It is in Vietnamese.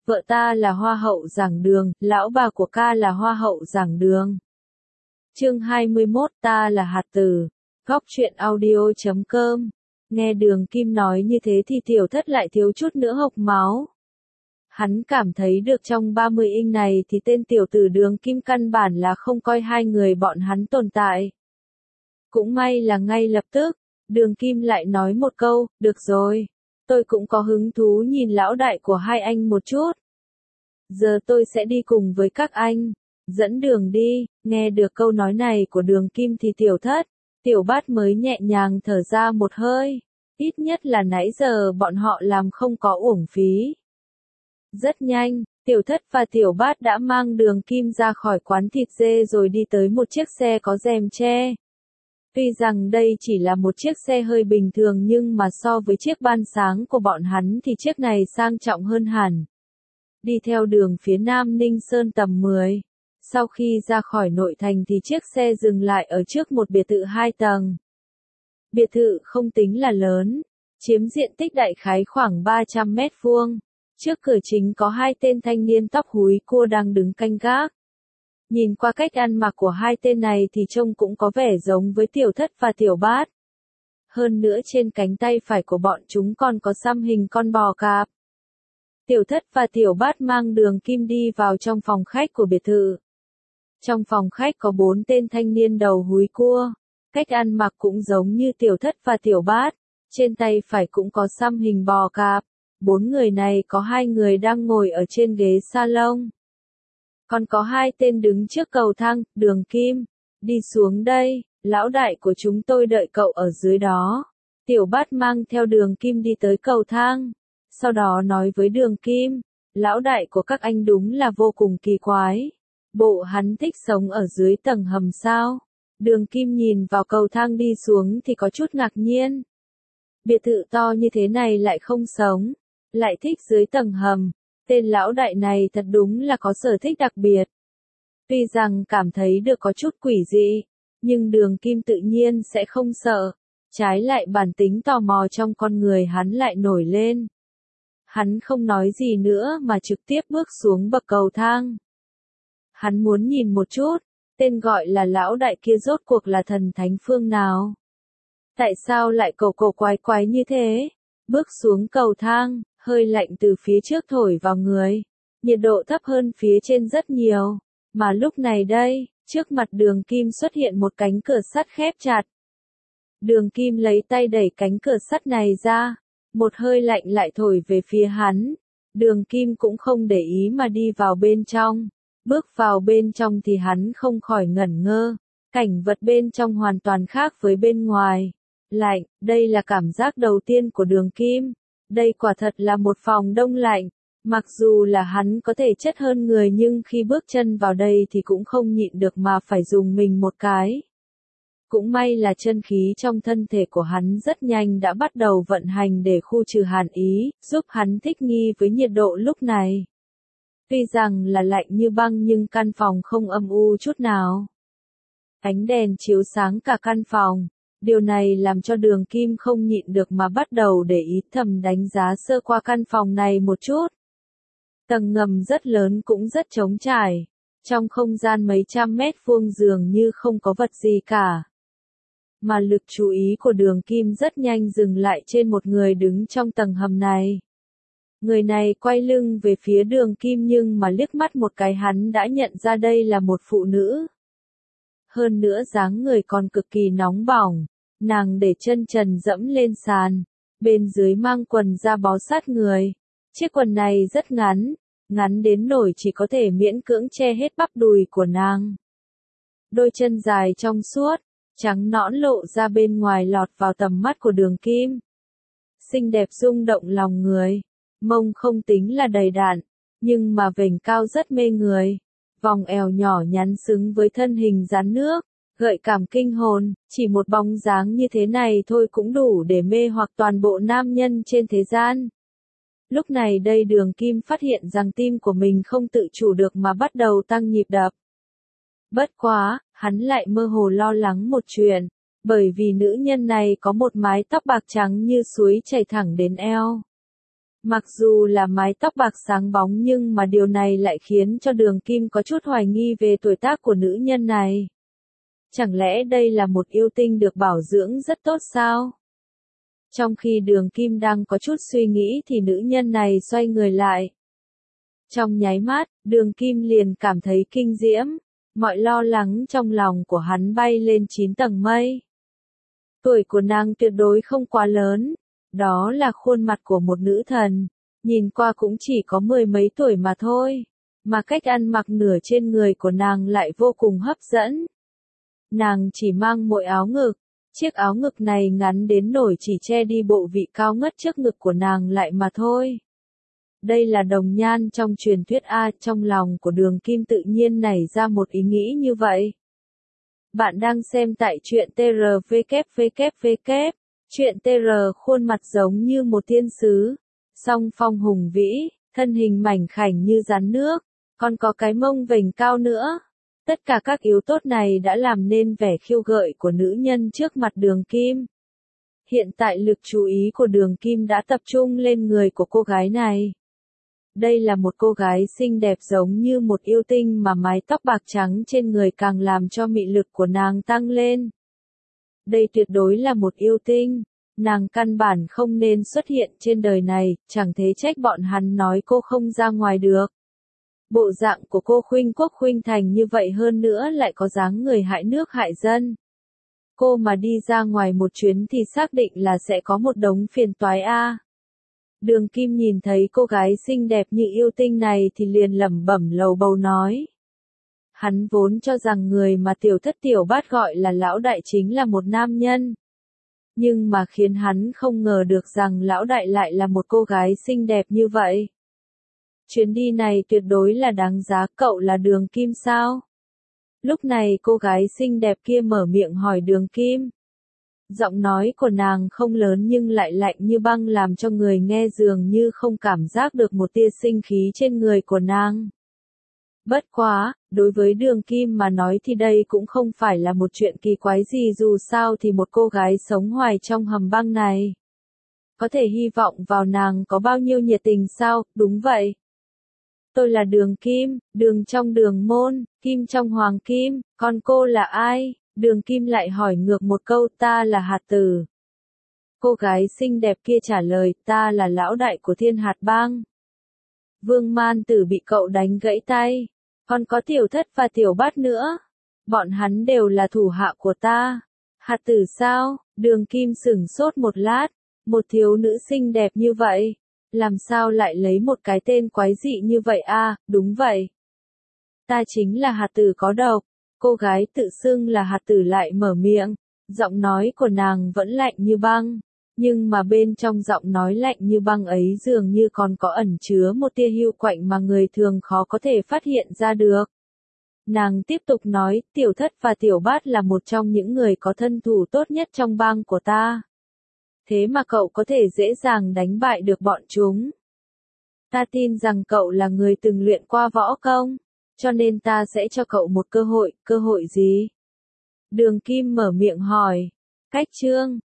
vợ ta là hoa hậu giảng đường, lão bà của ca là hoa hậu giảng đường. Chương 21 ta là hạt tử. Góc truyện audio.com. Nghe Đường Kim nói như thế thì Tiểu Thất lại thiếu chút nữa hộc máu. Hắn cảm thấy được trong 30 inch này thì tên tiểu tử Đường Kim căn bản là không coi hai người bọn hắn tồn tại. Cũng may là ngay lập tức, Đường Kim lại nói một câu, được rồi, tôi cũng có hứng thú nhìn lão đại của hai anh một chút. Giờ tôi sẽ đi cùng với các anh, dẫn đường đi. Nghe được câu nói này của Đường Kim thì Tiểu Thất, Tiểu Bát mới nhẹ nhàng thở ra một hơi, ít nhất là nãy giờ bọn họ làm không có uổng phí. Rất nhanh, Tiểu Thất và Tiểu Bát đã mang Đường Kim ra khỏi quán thịt dê rồi đi tới một chiếc xe có rèm che. Tuy rằng đây chỉ là một chiếc xe hơi bình thường nhưng mà so với chiếc ban sáng của bọn hắn thì chiếc này sang trọng hơn hẳn. Đi theo đường phía Nam Ninh Sơn tầm 10. Sau khi ra khỏi nội thành thì chiếc xe dừng lại ở trước một biệt thự 2 tầng. Biệt thự không tính là lớn, chiếm diện tích đại khái khoảng 300 mét vuông. Trước cửa chính có hai tên thanh niên tóc húi cua đang đứng canh gác. Nhìn qua cách ăn mặc của hai tên này thì trông cũng có vẻ giống với Tiểu Thất và Tiểu Bát. Hơn nữa trên cánh tay phải của bọn chúng còn có xăm hình con bò cạp. Tiểu Thất và Tiểu Bát mang Đường Kim đi vào trong phòng khách của biệt thự. Trong phòng khách có 4 tên thanh niên đầu húi cua. Cách ăn mặc cũng giống như Tiểu Thất và Tiểu Bát. Trên tay phải cũng có xăm hình bò cạp. 4 người này có 2 người đang ngồi ở trên ghế salon. Còn có 2 tên đứng trước cầu thang. Đường Kim, đi xuống đây, lão đại của chúng tôi đợi cậu ở dưới đó. Tiểu Bát mang theo Đường Kim đi tới cầu thang. Sau đó nói với Đường Kim, lão đại của các anh đúng là vô cùng kỳ quái. Bộ hắn thích sống ở dưới tầng hầm sao? Đường Kim nhìn vào cầu thang đi xuống thì có chút ngạc nhiên. Biệt thự to như thế này lại không sống, lại thích dưới tầng hầm. Tên lão đại này thật đúng là có sở thích đặc biệt. Tuy rằng cảm thấy được có chút quỷ dị, nhưng Đường Kim tự nhiên sẽ không sợ. Trái lại bản tính tò mò trong con người hắn lại nổi lên. Hắn không nói gì nữa mà trực tiếp bước xuống bậc cầu thang. Hắn muốn nhìn một chút, tên gọi là lão đại kia rốt cuộc là thần thánh phương nào? Tại sao lại cổ quái quái như thế? Bước xuống cầu thang, hơi lạnh từ phía trước thổi vào người. Nhiệt độ thấp hơn phía trên rất nhiều. Mà lúc này đây, trước mặt Đường Kim xuất hiện một cánh cửa sắt khép chặt. Đường Kim lấy tay đẩy cánh cửa sắt này ra. Một hơi lạnh lại thổi về phía hắn. Đường Kim cũng không để ý mà đi vào bên trong. Bước vào bên trong thì hắn không khỏi ngẩn ngơ. Cảnh vật bên trong hoàn toàn khác với bên ngoài. Lạnh, đây là cảm giác đầu tiên của Đường Kim. Đây quả thật là một phòng đông lạnh. Mặc dù là hắn có thể chất hơn người nhưng khi bước chân vào đây thì cũng không nhịn được mà phải dùng mình một cái. Cũng may là chân khí trong thân thể của hắn rất nhanh đã bắt đầu vận hành để khu trừ hàn ý, giúp hắn thích nghi với nhiệt độ lúc này. Tuy rằng là lạnh như băng nhưng căn phòng không âm u chút nào. Ánh đèn chiếu sáng cả căn phòng. Điều này làm cho Đường Kim không nhịn được mà bắt đầu để ý thầm đánh giá sơ qua căn phòng này một chút. Tầng ngầm rất lớn cũng rất trống trải. Trong không gian mấy trăm mét vuông dường như không có vật gì cả. Mà lực chú ý của Đường Kim rất nhanh dừng lại trên một người đứng trong tầng hầm này. Người này quay lưng về phía Đường Kim nhưng mà liếc mắt một cái hắn đã nhận ra đây là một phụ nữ. Hơn nữa dáng người còn cực kỳ nóng bỏng. Nàng để chân trần dẫm lên sàn. Bên dưới mang quần da bó sát người. Chiếc quần này rất ngắn. Ngắn đến nỗi chỉ có thể miễn cưỡng che hết bắp đùi của nàng. Đôi chân dài trong suốt, trắng nõn lộ ra bên ngoài lọt vào tầm mắt của Đường Kim. Xinh đẹp rung động lòng người. Mông không tính là đầy đặn, nhưng mà vểnh cao rất mê người. Vòng eo nhỏ nhắn xứng với thân hình rắn nước, gợi cảm kinh hồn. Chỉ một bóng dáng như thế này thôi cũng đủ để mê hoặc toàn bộ nam nhân trên thế gian. Lúc này đây Đường Kim phát hiện rằng tim của mình không tự chủ được mà bắt đầu tăng nhịp đập. Bất quá, hắn lại mơ hồ lo lắng một chuyện, bởi vì nữ nhân này có một mái tóc bạc trắng như suối chảy thẳng đến eo. Mặc dù là mái tóc bạc sáng bóng nhưng mà điều này lại khiến cho Đường Kim có chút hoài nghi về tuổi tác của nữ nhân này. Chẳng lẽ đây là một yêu tinh được bảo dưỡng rất tốt sao? Trong khi Đường Kim đang có chút suy nghĩ thì nữ nhân này xoay người lại. Trong nháy mắt, Đường Kim liền cảm thấy kinh diễm, mọi lo lắng trong lòng của hắn bay lên 9 tầng mây. Tuổi của nàng tuyệt đối không quá lớn, đó là khuôn mặt của một nữ thần, nhìn qua cũng chỉ có 10 mấy tuổi mà thôi, mà cách ăn mặc nửa trên người của nàng lại vô cùng hấp dẫn. Nàng chỉ mang mỗi áo ngực, chiếc áo ngực này ngắn đến nỗi chỉ che đi bộ vị cao ngất trước ngực của nàng lại mà thôi. Đây là đồng nhan trong truyền thuyết A, trong lòng của Đường Kim tự nhiên nảy ra một ý nghĩ như vậy. Bạn đang xem tại truyện TRVKVKVK. Truyện TR khuôn mặt giống như một thiên sứ, song phong hùng vĩ, thân hình mảnh khảnh như rắn nước, còn có cái mông vểnh cao nữa. Tất cả các yếu tố này đã làm nên vẻ khiêu gợi của nữ nhân trước mặt Đường Kim. Hiện tại lực chú ý của Đường Kim đã tập trung lên người của cô gái này. Đây là một cô gái xinh đẹp giống như một yêu tinh mà mái tóc bạc trắng trên người càng làm cho mị lực của nàng tăng lên. Đây tuyệt đối là một yêu tinh, nàng căn bản không nên xuất hiện trên đời này, chẳng thế trách bọn hắn nói cô không ra ngoài được. Bộ dạng của cô khuynh quốc khuynh thành như vậy hơn nữa lại có dáng người hại nước hại dân. Cô mà đi ra ngoài một chuyến thì xác định là sẽ có một đống phiền toái a. Đường Kim nhìn thấy cô gái xinh đẹp như yêu tinh này thì liền lẩm bẩm lầu bầu nói. Hắn vốn cho rằng người mà tiểu thất tiểu bát gọi là lão đại chính là một nam nhân. Nhưng mà khiến hắn không ngờ được rằng lão đại lại là một cô gái xinh đẹp như vậy. Chuyến đi này tuyệt đối là đáng giá, cậu là Đường Kim sao? Lúc này cô gái xinh đẹp kia mở miệng hỏi Đường Kim. Giọng nói của nàng không lớn nhưng lại lạnh như băng làm cho người nghe dường như không cảm giác được một tia sinh khí trên người của nàng. Bất quá, đối với Đường Kim mà nói thì đây cũng không phải là một chuyện kỳ quái gì, dù sao thì một cô gái sống hoài trong hầm băng này. Có thể hy vọng vào nàng có bao nhiêu nhiệt tình sao, đúng vậy. Tôi là Đường Kim, đường trong đường môn, kim trong hoàng kim, còn cô là ai? Đường Kim lại hỏi ngược một câu, ta là hạt tử. Cô gái xinh đẹp kia trả lời, ta là lão đại của Thiên Hạt Bang. Vương Man Tử bị cậu đánh gãy tay. Còn có tiểu thất và tiểu bát nữa. Bọn hắn đều là thủ hạ của ta. Hạt tử sao? Đường Kim sửng sốt một lát. Một thiếu nữ xinh đẹp như vậy. Làm sao lại lấy một cái tên quái dị như vậy a? Đúng vậy. Ta chính là hạt tử có độc. Cô gái tự xưng là hạt tử lại mở miệng. Giọng nói của nàng vẫn lạnh như băng. Nhưng mà bên trong giọng nói lạnh như băng ấy dường như còn có ẩn chứa một tia hiu quạnh mà người thường khó có thể phát hiện ra được. Nàng tiếp tục nói, tiểu thất và tiểu bát là một trong những người có thân thủ tốt nhất trong bang của ta. Thế mà cậu có thể dễ dàng đánh bại được bọn chúng. Ta tin rằng cậu là người từng luyện qua võ công, cho nên ta sẽ cho cậu một cơ hội gì? Đường Kim mở miệng hỏi. Cách chương